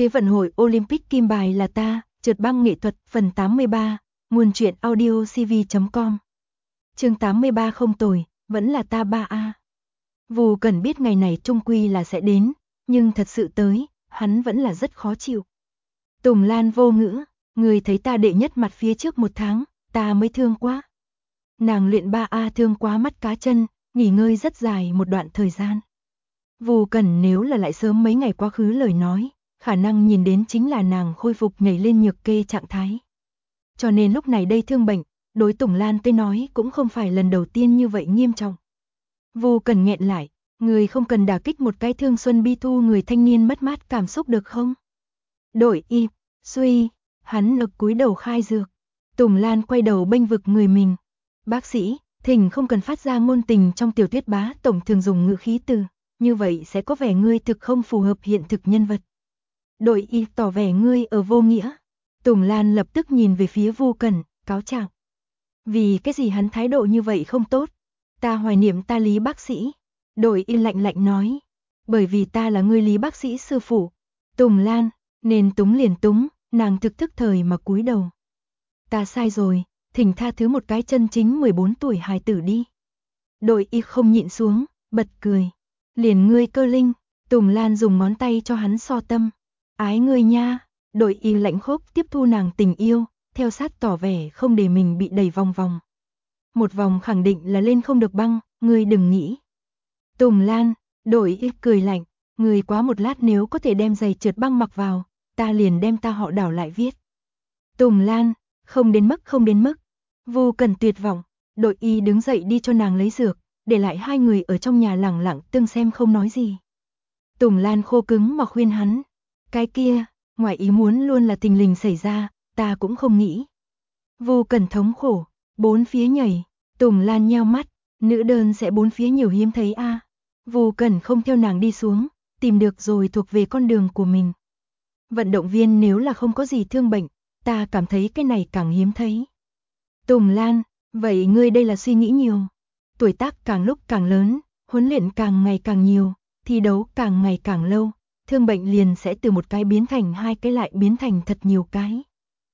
Thế vận hội Olympic kim bài là ta, trượt băng nghệ thuật phần 83, nguồn truyện audio cv.com. Chương 83 không tồi, vẫn là ta 3A. Vù Cẩn biết ngày này trung quy là sẽ đến, nhưng thật sự tới, hắn vẫn là rất khó chịu. Tùng Lan vô ngữ, người thấy ta đệ nhất mặt phía trước 1 tháng, ta mới thương quá. Nàng luyện 3A thương quá mắt cá chân, nghỉ ngơi rất dài một đoạn thời gian. Vù Cẩn nếu là lại sớm mấy ngày quá khứ lời nói, khả năng nhìn đến chính là nàng khôi phục nhảy lên nhược kê trạng thái. Cho nên lúc này đây thương bệnh, đối Tùng Lan tới nói cũng không phải lần đầu tiên như vậy nghiêm trọng. Vù Cẩn nghẹn lại, người không cần đả kích một cái thương xuân bi thu người thanh niên mất mát cảm xúc được không? Đổi y, suy, hắn lực cúi đầu khai dược. Tùng Lan quay đầu bênh vực người mình. Bác sĩ, thỉnh không cần phát ra ngôn tình trong tiểu thuyết bá tổng thường dùng ngữ khí từ, như vậy sẽ có vẻ ngươi thực không phù hợp hiện thực nhân vật. Đội y tỏ vẻ ngươi ở vô nghĩa. Tùng Lan lập tức nhìn về phía Vu Cẩn, cáo trạng. Vì cái gì hắn thái độ như vậy không tốt? Ta hoài niệm ta Lý bác sĩ. Đội y lạnh lạnh nói. Bởi vì ta là ngươi Lý bác sĩ sư phụ. Tùng Lan, nên túng liền túng, nàng thực thức thời mà cúi đầu. Ta sai rồi, thỉnh tha thứ một cái chân chính 14 tuổi hài tử đi. Đội y không nhịn xuống, bật cười. Liền ngươi Cơ Linh, Tùng Lan dùng ngón tay cho hắn so tâm. Ái ngươi nha, đội y lạnh khốc tiếp thu nàng tình yêu, theo sát tỏ vẻ không để mình bị đẩy vòng vòng. Một vòng khẳng định là lên không được băng, ngươi đừng nghĩ. Tùng Lan, đội y cười lạnh, ngươi quá một lát nếu có thể đem giày trượt băng mặc vào, ta liền đem ta họ Đảo lại viết. Tùng Lan, không đến mức. Vu Cẩn tuyệt vọng, đội y đứng dậy đi cho nàng lấy dược, để lại hai người ở trong nhà lẳng lặng tương xem không nói gì. Tùng Lan khô cứng mà khuyên hắn. Cái kia, ngoài ý muốn luôn là thình lình xảy ra, ta cũng không nghĩ. Vu Cẩn thống khổ, bốn phía nhảy, Tùng Lan nheo mắt, nữ đơn sẽ bốn phía nhiều hiếm thấy a. Vu Cẩn không theo nàng đi xuống, tìm được rồi thuộc về con đường của mình. Vận động viên nếu là không có gì thương bệnh, ta cảm thấy cái này càng hiếm thấy. Tùng Lan, vậy ngươi đây là suy nghĩ nhiều. Tuổi tác càng lúc càng lớn, huấn luyện càng ngày càng nhiều, thi đấu càng ngày càng lâu, thương bệnh liền sẽ từ một cái biến thành hai cái lại biến thành thật nhiều cái.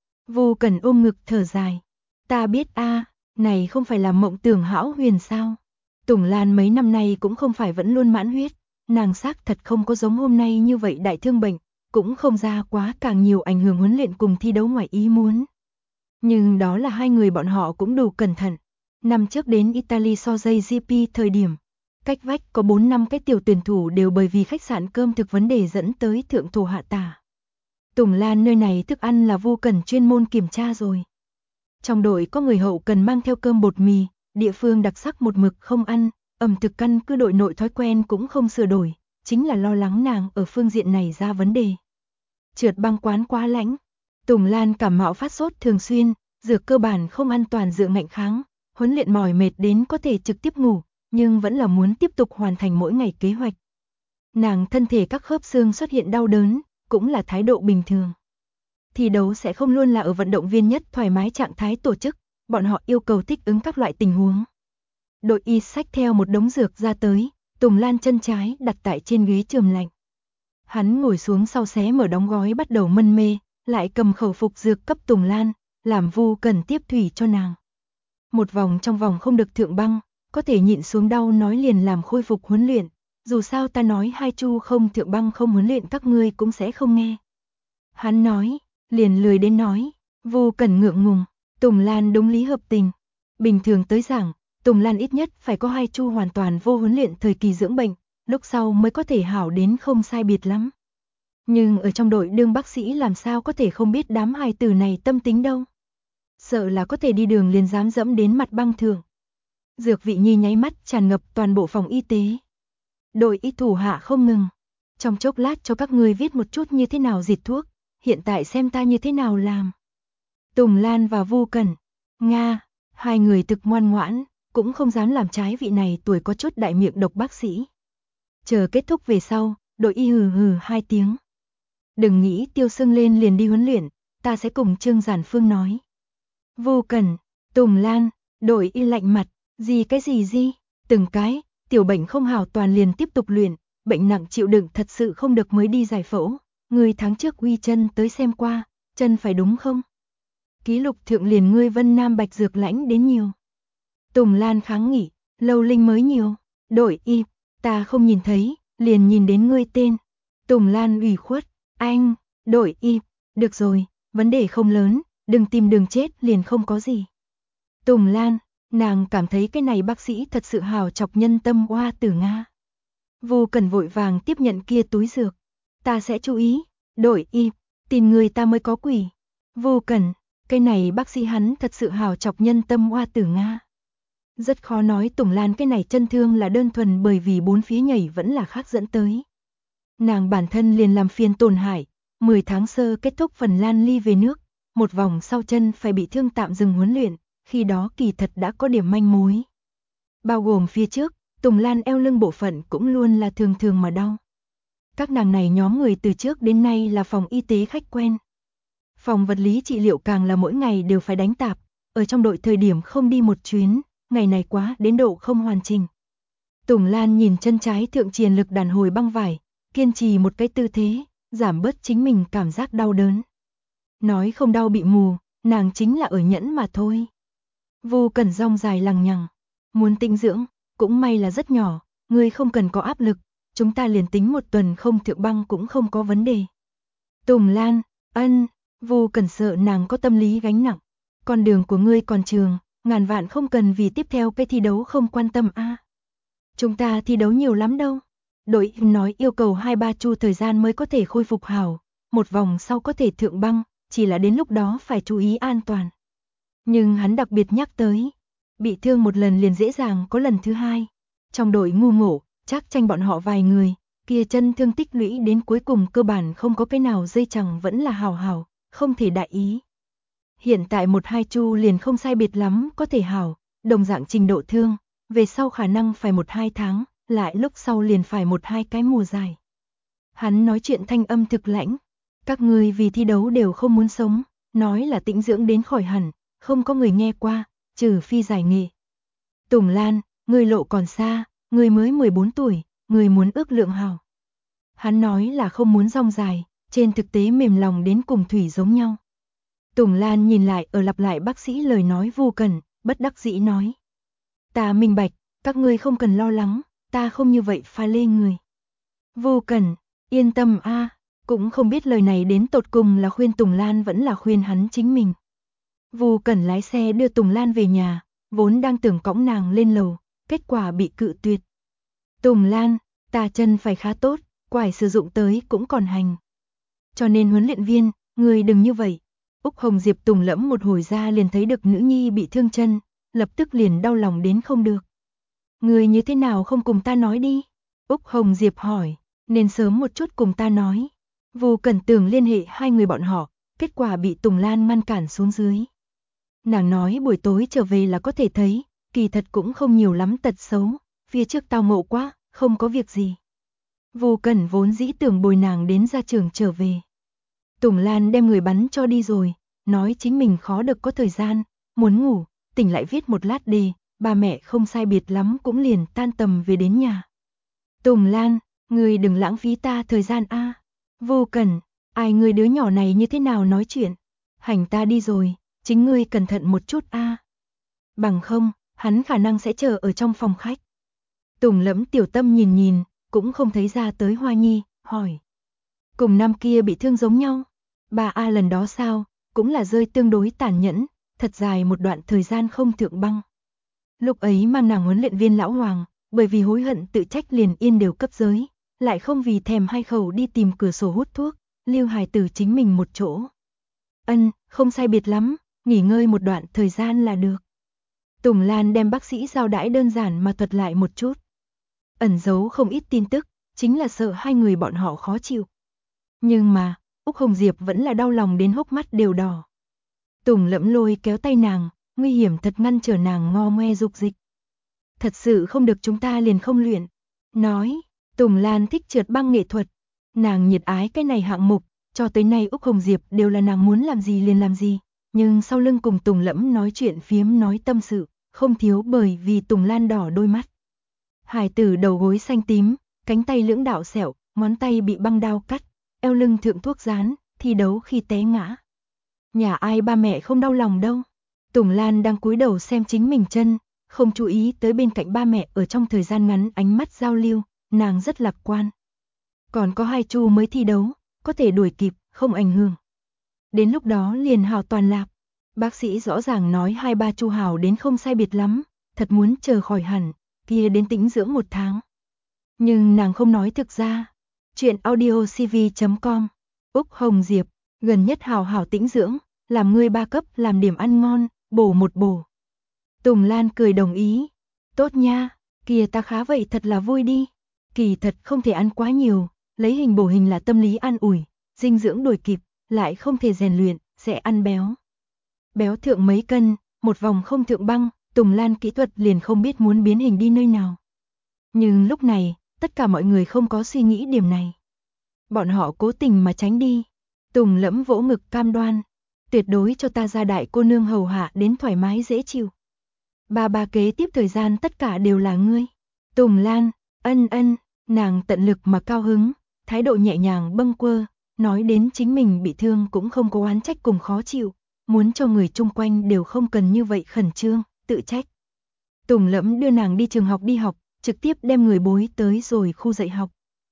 Vu Cẩn ôm ngực thở dài. Ta biết a, này không phải là mộng tưởng hão huyền sao. Tùng Lan mấy năm nay cũng không phải vẫn luôn mãn huyết, nàng xác thật không có giống hôm nay như vậy đại thương bệnh, cũng không ra quá càng nhiều ảnh hưởng huấn luyện cùng thi đấu ngoài ý muốn. Nhưng đó là hai người bọn họ cũng đủ cẩn thận. Năm trước đến Italy so dây GP thời điểm, cách vách có 4-5 cái tiểu tuyển thủ đều bởi vì khách sạn cơm thực vấn đề dẫn tới thượng thổ hạ tả. Tùng Lan nơi này thức ăn là Vu Cẩn chuyên môn kiểm tra rồi. Trong đội có người hậu cần mang theo cơm bột mì, địa phương đặc sắc một mực không ăn, ẩm thực căn cứ đội nội thói quen cũng không sửa đổi, chính là lo lắng nàng ở phương diện này ra vấn đề. Trượt băng quán quá lạnh, Tùng Lan cảm mạo phát sốt thường xuyên, dược cơ bản không an toàn dựa ngạnh kháng, huấn luyện mỏi mệt đến có thể trực tiếp ngủ, nhưng vẫn là muốn tiếp tục hoàn thành mỗi ngày kế hoạch. Nàng thân thể các khớp xương xuất hiện đau đớn, cũng là thái độ bình thường. Thi đấu sẽ không luôn là ở vận động viên nhất thoải mái trạng thái tổ chức, bọn họ yêu cầu thích ứng các loại tình huống. Đội y xách theo một đống dược ra tới, Tùng Lan chân trái đặt tại trên ghế chườm lạnh. Hắn ngồi xuống sau xé mở đóng gói bắt đầu mân mê, lại cầm khẩu phục dược cấp Tùng Lan, làm Vu Cẩn tiếp thủy cho nàng. Một vòng trong vòng không được thượng băng, có thể nhịn xuống đau nói liền làm khôi phục huấn luyện, dù sao ta nói hai chu không thượng băng không huấn luyện các ngươi cũng sẽ không nghe. Hắn nói, liền lười đến nói, Vu Cẩn ngượng ngùng, Tùng Lan đúng lý hợp tình. Bình thường tới giảng, Tùng Lan ít nhất phải có 2 chu hoàn toàn vô huấn luyện thời kỳ dưỡng bệnh, lúc sau mới có thể hảo đến không sai biệt lắm. Nhưng ở trong đội đương bác sĩ làm sao có thể không biết đám hài tử này tâm tính đâu. Sợ là có thể đi đường liền dám dẫm đến mặt băng thượng. Dược vị nhi nháy mắt tràn ngập toàn bộ phòng y tế. Đội y thủ hạ không ngừng. Trong chốc lát cho các ngươi viết một chút như thế nào diệt thuốc, hiện tại xem ta như thế nào làm. Tùng Lan và Vu Cẩn, Nga, hai người thực ngoan ngoãn, cũng không dám làm trái vị này tuổi có chút đại miệng độc bác sĩ. Chờ kết thúc về sau, đội y hừ hừ 2 tiếng. Đừng nghĩ tiêu sưng lên liền đi huấn luyện, ta sẽ cùng Trương Giản Phương nói. Vu Cẩn, Tùng Lan, đội y lạnh mặt, cái gì, từng cái, tiểu bệnh không hảo toàn liền tiếp tục luyện, bệnh nặng chịu đựng thật sự không được mới đi giải phẫu, Ngươi tháng trước uy chân tới xem qua, chân phải đúng không? Ký lục thượng liền ngươi Vân Nam Bạch Dược lãnh đến nhiều. Tùng Lan kháng nghị, Lâu Linh mới nhiều, đổi y, ta không nhìn thấy, liền nhìn đến ngươi tên. Tùng Lan ủy khuất, anh, đổi y, được rồi, vấn đề không lớn, đừng tìm đường chết liền không có gì. Tùng Lan, nàng cảm thấy cái này bác sĩ thật sự hào chọc nhân tâm Hoa Tử Nga. Vô Cần vội vàng tiếp nhận kia túi dược. Ta sẽ chú ý, đổi y, tìm người ta mới có quỷ. Vô Cần, cái này bác sĩ hắn thật sự hào chọc nhân tâm Hoa Tử Nga. Rất khó nói Tùng Lan cái này chân thương là đơn thuần bởi vì bốn phía nhảy vẫn là khác dẫn tới. Nàng bản thân liền làm phiền tổn hại, 10 tháng sơ kết thúc phần Lan ly về nước, một vòng sau chân phải bị thương tạm dừng huấn luyện, khi đó kỳ thật đã có điểm manh mối. Bao gồm phía trước, Tùng Lan eo lưng bộ phận cũng luôn là thường thường mà đau. Các nàng này nhóm người từ trước đến nay là phòng y tế khách quen. Phòng vật lý trị liệu càng là mỗi ngày đều phải đánh tạp, ở trong đội thời điểm không đi một chuyến, ngày này quá đến độ không hoàn chỉnh. Tùng Lan nhìn chân trái thượng triền lực đàn hồi băng vải, kiên trì một cái tư thế, giảm bớt chính mình cảm giác đau đớn. Nói không đau bị mù, nàng chính là ở nhẫn mà thôi. Vô Cần rong dài lằng nhằng, muốn tĩnh dưỡng, cũng may là rất nhỏ, ngươi không cần có áp lực, chúng ta liền tính một tuần không thượng băng cũng không có vấn đề. Tùng Lan, ân, Vô Cần sợ nàng có tâm lý gánh nặng, con đường của ngươi còn trường, ngàn vạn không cần vì tiếp theo cái thi đấu không quan tâm a. Chúng ta thi đấu nhiều lắm đâu. Đội nói yêu cầu 2-3 chu thời gian mới có thể khôi phục hảo, một vòng sau có thể thượng băng, chỉ là đến lúc đó phải chú ý an toàn. Nhưng hắn đặc biệt nhắc tới, bị thương một lần liền dễ dàng có lần thứ hai. Trong đội ngu ngộ, chắc tranh bọn họ vài người, kia chân thương tích lũy đến cuối cùng cơ bản không có cái nào dây chằng vẫn là hào hào, không thể đại ý. Hiện tại 1-2 chu liền không sai biệt lắm có thể hảo, đồng dạng trình độ thương, về sau khả năng phải 1-2 tháng, lại lúc sau liền phải 1-2 cái mùa dài. Hắn nói chuyện thanh âm thực lãnh, các người vì thi đấu đều không muốn sống, nói là tĩnh dưỡng đến khỏi hẳn, không có người nghe qua, trừ phi giải nghị. Tùng Lan, người lộ còn xa, người mới 14 tuổi, người muốn ước lượng hảo. Hắn nói là không muốn rong dài, trên thực tế mềm lòng đến cùng thủy giống nhau. Tùng Lan nhìn lại ở lặp lại bác sĩ lời nói Vô Cần, bất đắc dĩ nói. Ta minh bạch, các ngươi không cần lo lắng, ta không như vậy pha lê người. Vô Cần, yên tâm a, cũng không biết lời này đến tột cùng là khuyên Tùng Lan vẫn là khuyên hắn chính mình. Vô Cần lái xe đưa Tùng Lan về nhà, vốn đang tưởng cõng nàng lên lầu, kết quả bị cự tuyệt. Tùng Lan, ta chân phải khá tốt, quải sử dụng tới cũng còn hành. Cho nên huấn luyện viên, người đừng như vậy. Úc Hồng Diệp Tùng lẫm một hồi ra liền thấy được nữ nhi bị thương chân, lập tức liền đau lòng đến không được. Người như thế nào không cùng ta nói đi? Úc Hồng Diệp hỏi, nên sớm một chút cùng ta nói. Vô Cần tưởng liên hệ hai người bọn họ, kết quả bị Tùng Lan ngăn cản xuống dưới. Nàng nói buổi tối trở về là có thể thấy, kỳ thật cũng không nhiều lắm tật xấu, phía trước tao ngộ quá, không có việc gì. Vô Cần vốn dĩ tưởng bồi nàng đến ra trường trở về. Tùng Lan đem người bắn cho đi rồi, nói chính mình khó được có thời gian, muốn ngủ, tỉnh lại viết một lát đề, ba mẹ không sai biệt lắm cũng liền tan tầm về đến nhà. Tùng Lan, người đừng lãng phí ta thời gian a. Vô Cần, ai người đứa nhỏ này như thế nào nói chuyện, hành ta đi rồi, chính ngươi cẩn thận một chút a. Bằng không, hắn khả năng sẽ chờ ở trong phòng khách. Tùng Lẫm tiểu tâm nhìn nhìn, cũng không thấy ra tới Hoa Nhi, hỏi. Cùng năm kia bị thương giống nhau, bà A lần đó sao, cũng là rơi tương đối tàn nhẫn, thật dài một đoạn thời gian không thượng băng. Lúc ấy mang nàng huấn luyện viên lão Hoàng, bởi vì hối hận tự trách liền yên đều cấp giới, lại không vì thèm hai khẩu đi tìm cửa sổ hút thuốc, lưu hài tử chính mình một chỗ. Ân, không sai biệt lắm, nghỉ ngơi một đoạn thời gian là được. Tùng Lan đem bác sĩ giao đãi đơn giản mà thuật lại một chút. Ẩn giấu không ít tin tức, chính là sợ hai người bọn họ khó chịu. Nhưng mà, Úc Hồng Diệp vẫn là đau lòng đến hốc mắt đều đỏ. Tùng Lẫm lôi kéo tay nàng, nguy hiểm thật ngăn trở nàng ngo ngoe dục dịch. Thật sự không được chúng ta liền không luyện. Nói, Tùng Lan thích trượt băng nghệ thuật. Nàng nhiệt ái cái này hạng mục, cho tới nay Úc Hồng Diệp đều là nàng muốn làm gì liền làm gì. Nhưng sau lưng cùng Tùng Lẫm nói chuyện phiếm nói tâm sự, không thiếu bởi vì Tùng Lan đỏ đôi mắt. Hài tử đầu gối xanh tím, cánh tay lưỡng đạo sẹo, ngón tay bị băng đao cắt, eo lưng thượng thuốc dán, thi đấu khi té ngã. Nhà ai ba mẹ không đau lòng đâu. Tùng Lan đang cúi đầu xem chính mình chân, không chú ý tới bên cạnh ba mẹ ở trong thời gian ngắn ánh mắt giao lưu, nàng rất lạc quan. Còn có 2 chu mới thi đấu, có thể đuổi kịp, không ảnh hưởng. Đến lúc đó liền hào toàn lạp. Bác sĩ rõ ràng nói 2-3 chu hào đến không sai biệt lắm, thật muốn chờ khỏi hẳn, kia đến tĩnh dưỡng 1 tháng. Nhưng nàng không nói thực ra. Chuyện audiocv.com. Úc Hồng Diệp, gần nhất hào hảo tĩnh dưỡng, làm ngươi 3 cấp làm điểm ăn ngon, bổ một bổ. Tùng Lan cười đồng ý. Tốt nha, kìa ta khá vậy thật là vui đi. Kỳ thật không thể ăn quá nhiều, lấy hình bổ hình là tâm lý an ủi, dinh dưỡng đuổi kịp, lại không thể rèn luyện, sẽ ăn béo. Béo thượng mấy cân, một vòng không thượng băng, Tùng Lan kỹ thuật liền không biết muốn biến hình đi nơi nào. Nhưng lúc này, tất cả mọi người không có suy nghĩ điểm này. Bọn họ cố tình mà tránh đi. Tùng Lẫm vỗ ngực cam đoan, tuyệt đối cho ta ra đại cô nương hầu hạ đến thoải mái dễ chịu. Ba kế tiếp thời gian tất cả đều là ngươi. Tùng Lan, ân, nàng tận lực mà cao hứng, thái độ nhẹ nhàng bâng quơ, nói đến chính mình bị thương cũng không có oán trách cùng khó chịu, muốn cho người chung quanh đều không cần như vậy khẩn trương, tự trách. Tùng Lẫm đưa nàng đi trường học đi học, trực tiếp đem người bối tới rồi khu dạy học.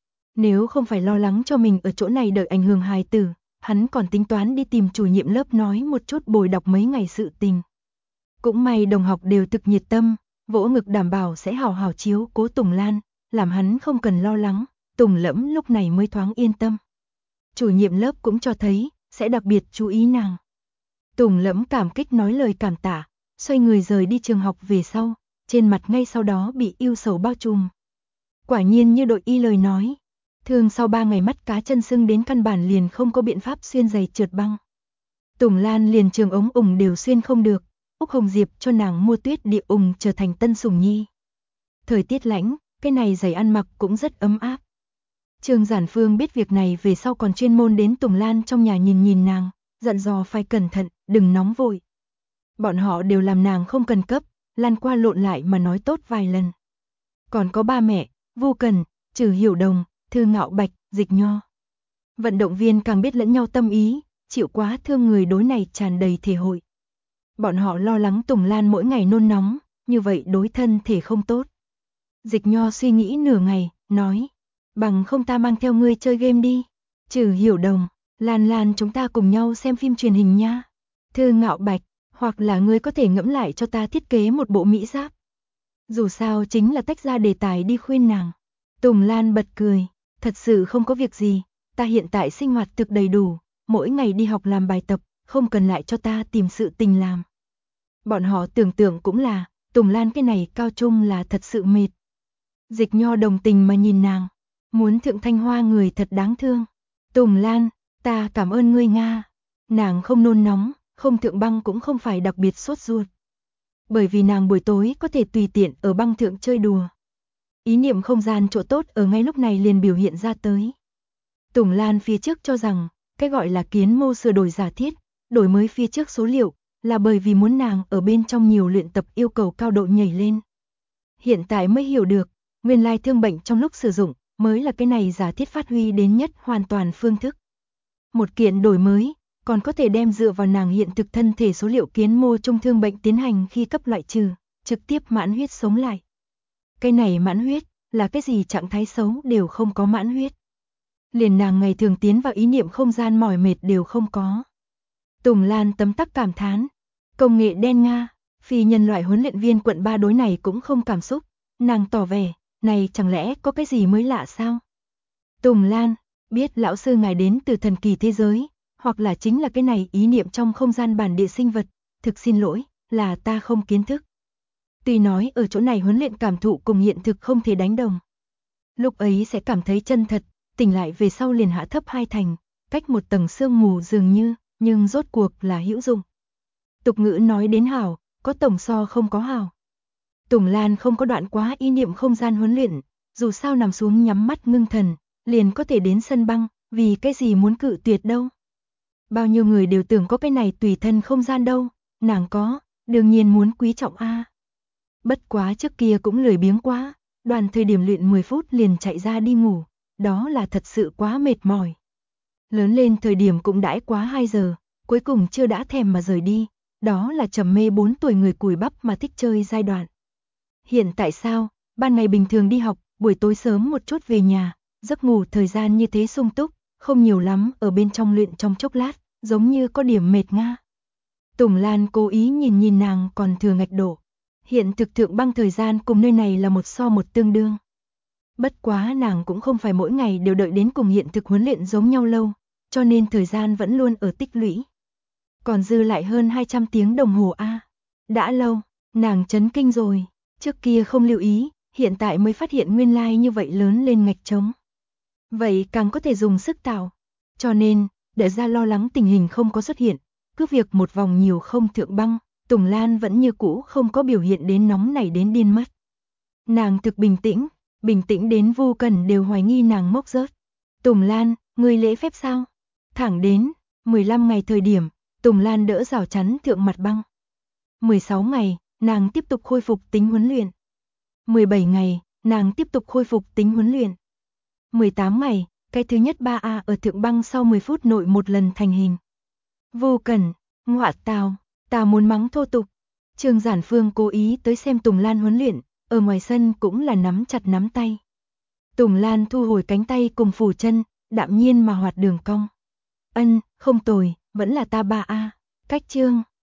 Nếu không phải lo lắng cho mình ở chỗ này đợi ảnh hưởng hài tử, hắn còn tính toán đi tìm chủ nhiệm lớp nói một chút bồi đọc mấy ngày sự tình. Cũng may đồng học đều thực nhiệt tâm, vỗ ngực đảm bảo sẽ hào hào chiếu cố Tùng Lan, làm hắn không cần lo lắng, Tùng Lẫm lúc này mới thoáng yên tâm. Chủ nhiệm lớp cũng cho thấy, sẽ đặc biệt chú ý nàng. Tùng Lẫm cảm kích nói lời cảm tạ, xoay người rời đi trường học về sau, trên mặt ngay sau đó bị ưu sầu bao trùm. Quả nhiên như đội y lời nói, thường sau 3 ngày mắt cá chân sưng đến căn bản liền không có biện pháp xuyên giày trượt băng. Tùng Lan liền trường ống ủng đều xuyên không được, Úc Hồng Diệp cho nàng mua tuyết địa ủng trở thành tân sủng nhi. Thời tiết lạnh, cái này giày ăn mặc cũng rất ấm áp. Trương Giản Phương biết việc này về sau còn chuyên môn đến Tùng Lan trong nhà nhìn nàng, dặn dò phải cẩn thận, đừng nóng vội. Bọn họ đều làm nàng không cần cấp, lăn qua lộn lại mà nói tốt vài lần. Còn có ba mẹ, Vu Cần, Trừ Hiểu Đồng, Thư Ngạo Bạch, Dịch Nho. Vận động viên càng biết lẫn nhau tâm ý, chịu quá thương người đối này tràn đầy thể hội. Bọn họ lo lắng Tùng Lan mỗi ngày nôn nóng, như vậy đối thân thể không tốt. Dịch Nho suy nghĩ nửa ngày, nói, bằng không ta mang theo ngươi chơi game đi. Trừ Hiểu Đồng, Lan chúng ta cùng nhau xem phim truyền hình nha. Thư Ngạo Bạch, hoặc là ngươi có thể ngẫm lại cho ta thiết kế một bộ mỹ giáp. Dù sao chính là tách ra đề tài đi khuyên nàng. Tùng Lan bật cười, thật sự không có việc gì, ta hiện tại sinh hoạt thực đầy đủ, mỗi ngày đi học làm bài tập, không cần lại cho ta tìm sự tình làm. Bọn họ tưởng tượng cũng là, Tùng Lan cái này cao trung là thật sự mệt. Dịch Nho đồng tình mà nhìn nàng, muốn thượng Thanh Hoa người thật đáng thương. Tùng Lan, ta cảm ơn ngươi Nga. Nàng không nôn nóng, không thượng băng cũng không phải đặc biệt sốt ruột. Bởi vì nàng buổi tối có thể tùy tiện ở băng thượng chơi đùa. Ý niệm không gian chỗ tốt ở ngay lúc này liền biểu hiện ra tới. Tùng Lan phía trước cho rằng, cái gọi là kiến mô sửa đổi giả thiết, đổi mới phía trước số liệu, là bởi vì muốn nàng ở bên trong nhiều luyện tập yêu cầu cao độ nhảy lên. Hiện tại mới hiểu được, nguyên lai thương bệnh trong lúc sử dụng, mới là cái này giả thiết phát huy đến nhất hoàn toàn phương thức. Một kiện đổi mới, còn có thể đem dựa vào nàng hiện thực thân thể số liệu kiến mô trung thương bệnh tiến hành khi cấp loại trừ, trực tiếp mãn huyết sống lại. Cái này mãn huyết, là cái gì trạng thái xấu đều không có mãn huyết. Liền nàng ngày thường tiến vào ý niệm không gian mỏi mệt đều không có. Tùng Lan tấm tắc cảm thán, công nghệ đen Nga, phi nhân loại huấn luyện viên quận 3 đối này cũng không cảm xúc, nàng tỏ vẻ, này chẳng lẽ có cái gì mới lạ sao? Tùng Lan, biết lão sư ngài đến từ thần kỳ thế giới, hoặc là chính là cái này ý niệm trong không gian bản địa sinh vật, thực xin lỗi, là ta không kiến thức. Tuy nói ở chỗ này huấn luyện cảm thụ cùng hiện thực không thể đánh đồng. Lúc ấy sẽ cảm thấy chân thật, tỉnh lại về sau liền hạ thấp 2 thành, cách một tầng sương mù dường như, nhưng rốt cuộc là hữu dụng. Tục ngữ nói đến hảo, có tổng so không có hảo. Tùng Lan không có đoạn quá ý niệm không gian huấn luyện, dù sao nằm xuống nhắm mắt ngưng thần, liền có thể đến sân băng, vì cái gì muốn cự tuyệt đâu. Bao nhiêu người đều tưởng có cái này tùy thân không gian đâu, nàng có, đương nhiên muốn quý trọng a. Bất quá trước kia cũng lười biếng quá, đoàn thời điểm luyện 10 phút liền chạy ra đi ngủ, đó là thật sự quá mệt mỏi. Lớn lên thời điểm cũng đãi quá 2 giờ, cuối cùng chưa đã thèm mà rời đi, đó là trầm mê 4 tuổi người cùi bắp mà thích chơi giai đoạn. Hiện tại sao, ban ngày bình thường đi học, buổi tối sớm một chút về nhà, giấc ngủ thời gian như thế sung túc, không nhiều lắm, ở bên trong luyện trong chốc lát, giống như có điểm mệt nga. Tùng Lan cố ý nhìn nhìn nàng còn thừa ngạch đổ. Hiện thực Thượng Băng thời gian cùng nơi này là 1:1 tương đương. Bất quá nàng cũng không phải mỗi ngày đều đợi đến cùng hiện thực huấn luyện giống nhau lâu, cho nên thời gian vẫn luôn ở tích lũy. Còn dư lại hơn 200 tiếng đồng hồ a. Đã lâu, nàng chấn kinh rồi, trước kia không lưu ý, hiện tại mới phát hiện nguyên lai như vậy lớn lên ngạch trống. Vậy càng có thể dùng sức tạo. Cho nên, để ra lo lắng tình hình không có xuất hiện, cứ việc một vòng nhiều không Thượng Băng, Tùng Lan vẫn như cũ không có biểu hiện đến nóng nảy đến điên mất. Nàng thực bình tĩnh đến Vu Cẩn đều hoài nghi nàng mốc rớt. Tùng Lan, ngươi lễ phép sao? Thẳng đến 15 ngày thời điểm, Tùng Lan đỡ rào chắn thượng mặt băng. 16 ngày, nàng tiếp tục khôi phục tính huấn luyện. 17 ngày, nàng tiếp tục khôi phục tính huấn luyện. 18 ngày, cái thứ nhất 3A ở thượng băng sau 10 phút nội một lần thành hình. Vô Cẩn, ngọa tào, ta muốn mắng thô tục. Trương Giản Phương cố ý tới xem Tùng Lan huấn luyện, ở ngoài sân cũng là nắm chặt nắm tay. Tùng Lan thu hồi cánh tay cùng phủ chân, đạm nhiên mà hoạt đường cong. Ân, không tồi, vẫn là ta 3A. Cách Trương